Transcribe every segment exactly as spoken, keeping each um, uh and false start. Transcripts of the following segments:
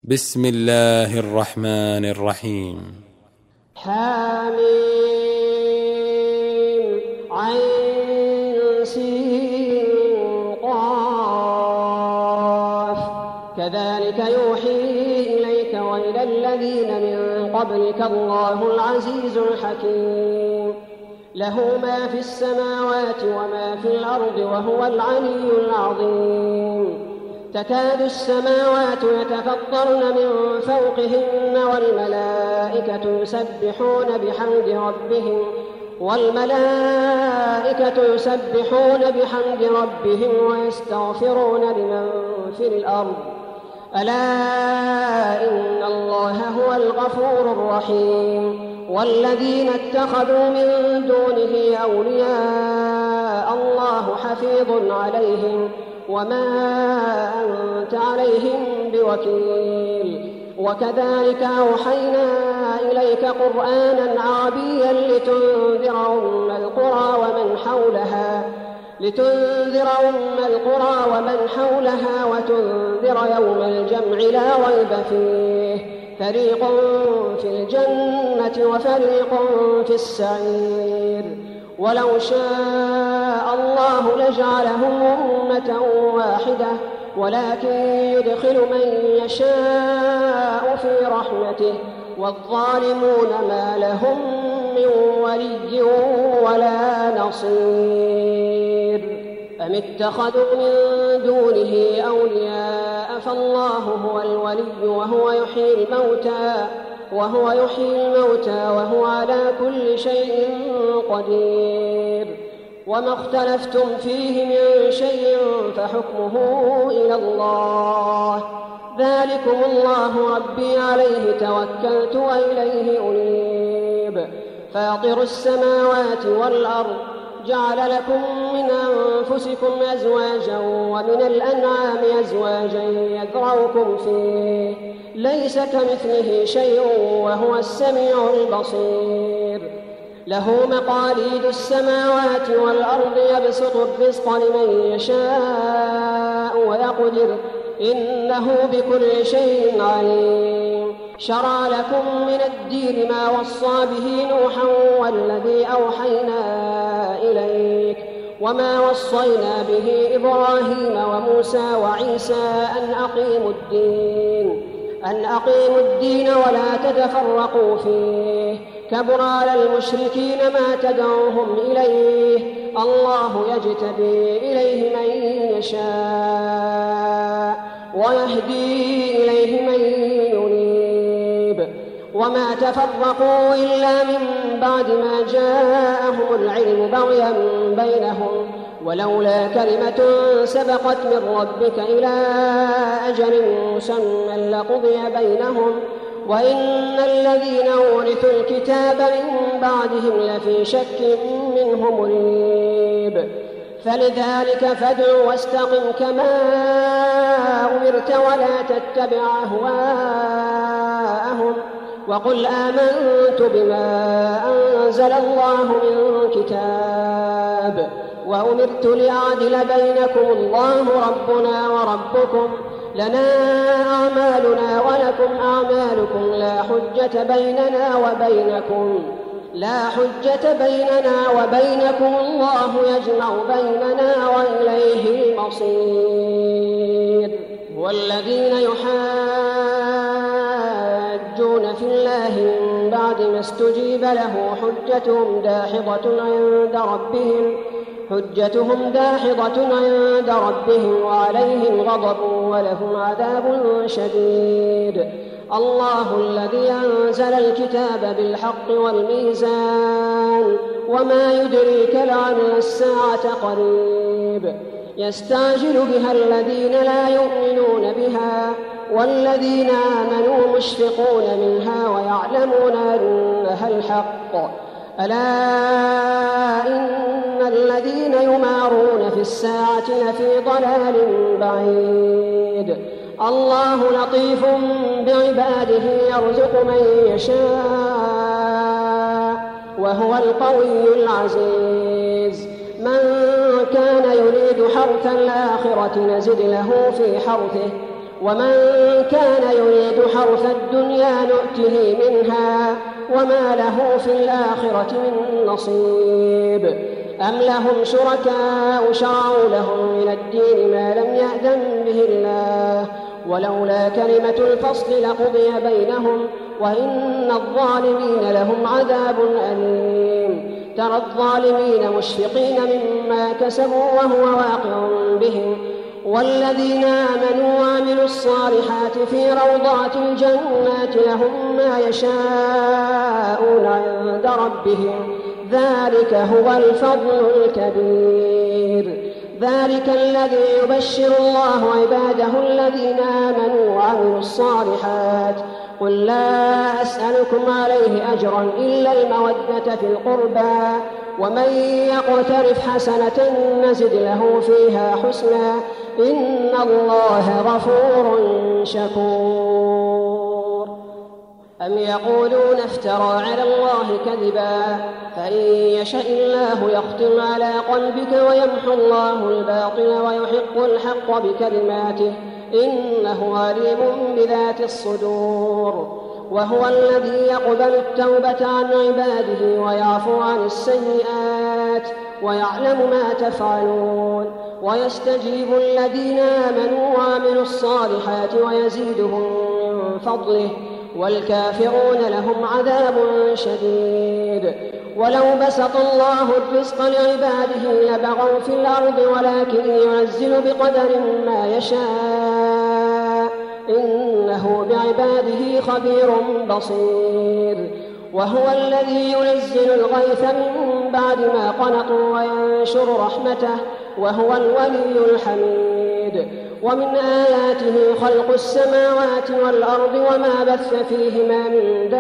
بسم الله الرحمن الرحيم. حاميم عين سين قاف كذلك يوحي إليك وإلى الذين من قبلك الله العزيز الحكيم له ما في السماوات وما في الأرض وهو العلي العظيم تكاد السماوات يتفطرن من فوقهن والملائكة يسبحون بحمد ربهم والملائكة يسبحون بحمد ربهم ويستغفرون لمن في الأرض ألا إن الله هو الغفور الرحيم والذين اتخذوا من دونه أولياء الله حفيظ عليهم وما أنت عليهم بوكيل وكذلك أوحينا إليك قرآنا عربيا لتنذر أم القرى ومن حولها لتنذر أم القرى ومن حولها وتنذر يوم الجمع لا ريب فيه فريق في الجنة وفريق في السعير ولو شاء الله لجعلهم أمة واحدة ولكن يدخل من يشاء في رحمته والظالمون ما لهم من ولي ولا نصير أم اتخذوا من دونه أولياء فالله هو الولي وهو يحيي الموتى وهو يحيي الموتى وهو على كل شيء قدير وما اختلفتم فيه من شيء فحكمه إلى الله ذلكم الله ربي عليه توكلت وإليه أنيب فاطر السماوات والأرض جعل لكم من أنفسكم أزواجا ومن الأنعام أزواجا يذرؤكم فيه ليس كمثله شيء وهو السميع البصير له مقاليد السماوات والأرض يبسط الرزق لمن يشاء ويقدر إنه بكل شيء عليم شرع لكم من الدين ما وصى به نوحا والذي أوحينا إليك وما وصينا به إبراهيم وموسى وعيسى أن أقيموا الدين أن أقيموا الدين ولا تتفرقوا فيه كبر على المشركين ما تدعوهم إليه الله يجتبي إليه من يشاء ويهدي إليه من ينيب وما تفرقوا إلا من بعد ما جاءهم العلم بغيا بينهم ولولا كلمة سبقت من ربك إلى أجل مسمى لقضي بينهم وإن الذين أورثوا الكتاب من بعدهم لفي شك منه مريب فلذلك فادع واستقم كما أمرت ولا تتبع أهواءهم وقل آمنت بما أنزل الله من كتاب وأمرت لأعدل بينكم الله ربنا وربكم لنا أعمالنا ولكم أعمالكم لا حجة بيننا وبينكم لا حجة بيننا وبينكم الله يجمع بيننا وإليه المصير والذين يحاجون في الله من بعد ما استجيب له حجتهم داحضة عند ربهم حجتهم داحضة عند ربهم وعليهم غضب ولهم عذاب شديد الله الذي أنزل الكتاب بالحق والميزان وما يدريك لعل الساعة قريب يستعجل بها الذين لا يؤمنون بها والذين آمنوا مشفقون منها ويعلمون أنها الحق ألا إن الذين يمارون في الساعة لفي ضلال بعيد الله لطيف بعباده يرزق من يشاء وهو القوي العزيز من كان يريد حرث الآخرة نزد له في حرثه ومن كان يريد حرث الدنيا نؤته منها وما له في الآخرة من نصيب أم لهم شركاء شرعوا لهم من الدين ما لم يأذن به الله ولولا كلمة الفصل لقضي بينهم وإن الظالمين لهم عذاب أليم ترى الظالمين مشفقين مما كسبوا وهو واقع بهم والذين آمنوا وعملوا الصالحات في روضات الجنات لهم ما يشاءون عند ربهم ذلك هو الفضل الكبير ذلك الذي يبشر الله عباده الذين آمنوا وعملوا الصالحات قل لا أسألكم عليه أجرا إلا المودة في القربى ومن يقترف حسنة نزد له فيها حسنا إن الله غفور شكور أم يقولون افترى على الله كذبا فإن يشأ الله يختم على قلبك ويمحو الله الباطل ويحق الحق بكلماته إنه عليم بذات الصدور وهو الذي يقبل التوبة عن عباده ويعفو عن السيئات ويعلم ما تفعلون ويستجيب الذين آمنوا وعملوا الصالحات ويزيدهم من فضله والكافرون لهم عذاب شديد ولو بسط الله الرزق لعباده لبغوا في الأرض ولكن ينزل بقدر ما يشاء إنه بعباده خبير بصير وهو الذي ينزل الغيث من بعد ما قنطوا وينشر رحمته وهو الولي الحميد ومن آياته خلق السماوات والأرض وما بث فيهما من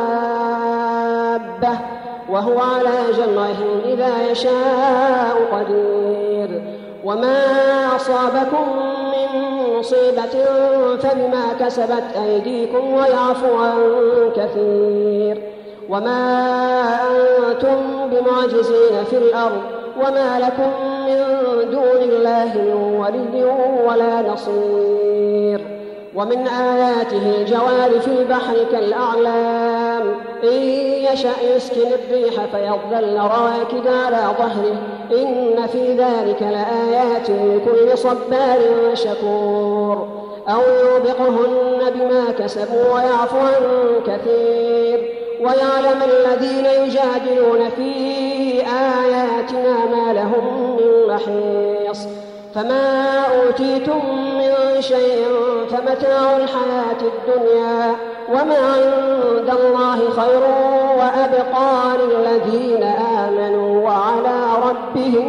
دابة وهو على جمعهم إذا يشاء قدير وما أصابكم من مصيبة فبما كسبت أيديكم ويعفو عن كثير وما أنتم بمعجزين في الأرض وما لكم من دون الله من ولي ولا نصير ومن آياته الجوار في البحر كالأعلام إن يشأ يسكن الريح فيظلن رواكد على ظهره إن في ذلك لآيات لكل صبار شكور أو يوبقهن بما كسبوا ويعفو عن كثير ويعلم الذين يجادلون في آياتنا ما لهم من محيص فما أوتيتم من شيء فمتاع الحياة الدنيا وما عند الله خير وأبقى للذين آمنوا وعلى ربهم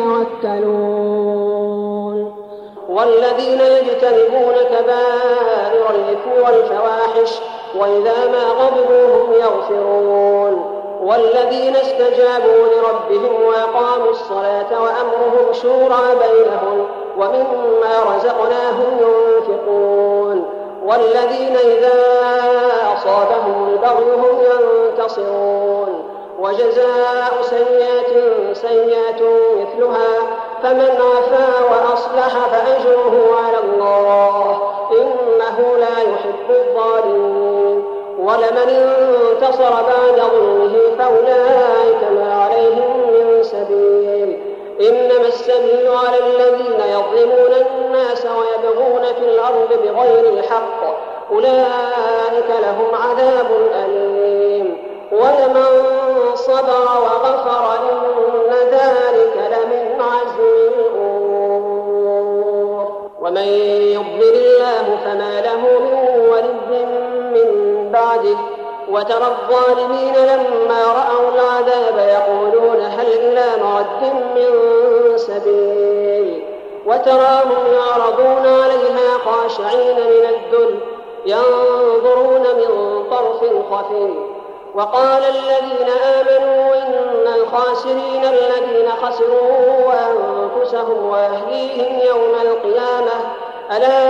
يتوكلون والذين يجتنبون كبائر الإثم والفواحش وإذا ما غضبوا هم يغفرون والذين استجابوا لربهم وأقاموا الصلاة وأمرهم شورى بينهم ومما رزقناهم ينفقون والذين إذا أصابهم البغي هم ينتصرون وجزاء سيئة سيئة مثلها فمن عفا وأصلح فأجره على الله إنه لا يحب الظالمين ولمن انتصر بعد ظلمه فأولئك ما عليهم من سبيل إنما السبيل على الذين يظلمون الناس ويبغون في الأرض بغير الحق أولئك لهم عذاب أليم ولمن صبر وغفر إن ذلك لمن عزم الأمور ومن يضلل الله فما له من ولي من بعده وترى الظالمين لما رأوا العذاب يقولون هل إلى مرد من سبيل وتراهم يعرضون عليها خاشعين من الذل ينظرون من طرف خفي وقال الذين آمنوا إن الخاسرين الذين خسروا أنفسهم وأهليهم يوم القيامة ألا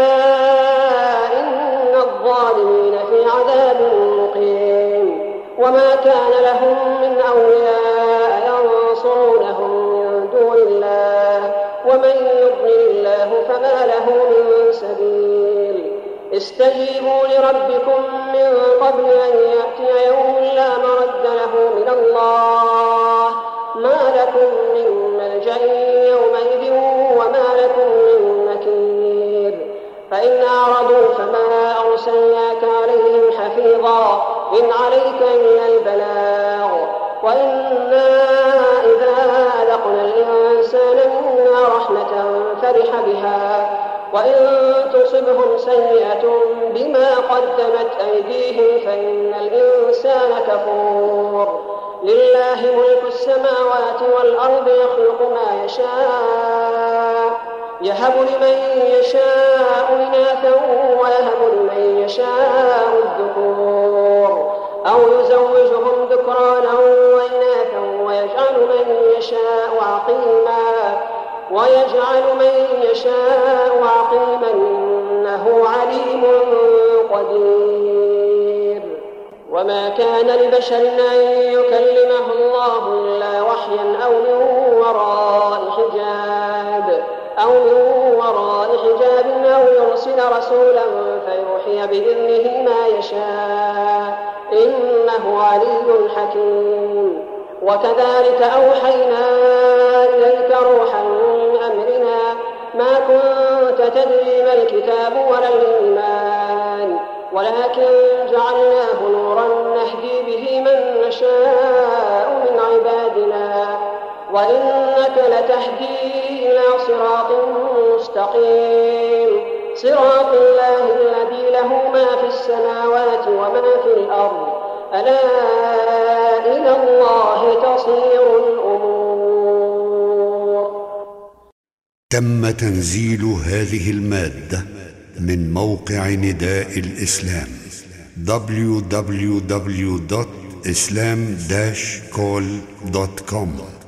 إن الظالمين في عذاب مقيم وما كان لهم من أولياء ينصرونهم من دون الله ومن يضلل الله فما له من سبيل استجيبوا لربكم من قبل أن يأتي يوم لا مرد له من الله ما لكم من ملجأ يومئذ وما لكم من نكير فإن أعرضوا فما أرسلناك عليهم حفيظا إن عليك إلا البلاغ وإنا إذا أذقنا الإنسان منا رحمة فرح بها وإن تصبهم سيئة بما قدمت أيديهم فإن الإنسان كفور لله ملك السماوات والأرض يخلق ما يشاء يهب لمن يشاء إناثا ويهب لمن يشاء الذكور أو يزوجهم ذكرانا وإناثا ويجعل من يشاء عقيما ويجعل من يشاء عقيما إنه عليم قدير وما كان لبشر أن يكلمه الله إلا وحيا أو من وراء حجاب أو من وراء حجاب أو يرسل رسولا فيوحي بإذنه ما يشاء إنه علي حكيم وكذلك أوحينا إليك روحا من أمرنا ما كنت تدري ما الكتاب ولا الإيمان ولكن جعلناه نورا نهدي به من نشاء من عبادنا وإنك لتهدي إلى صراط مستقيم صراط الله الذي له ما في السماوات وما في الأرض ألا إلى الله تصير الأمور. تم تنزيل هذه المادة من موقع نداء الإسلام دبليو دبليو دبليو دوت إسلام داش كول دوت كوم.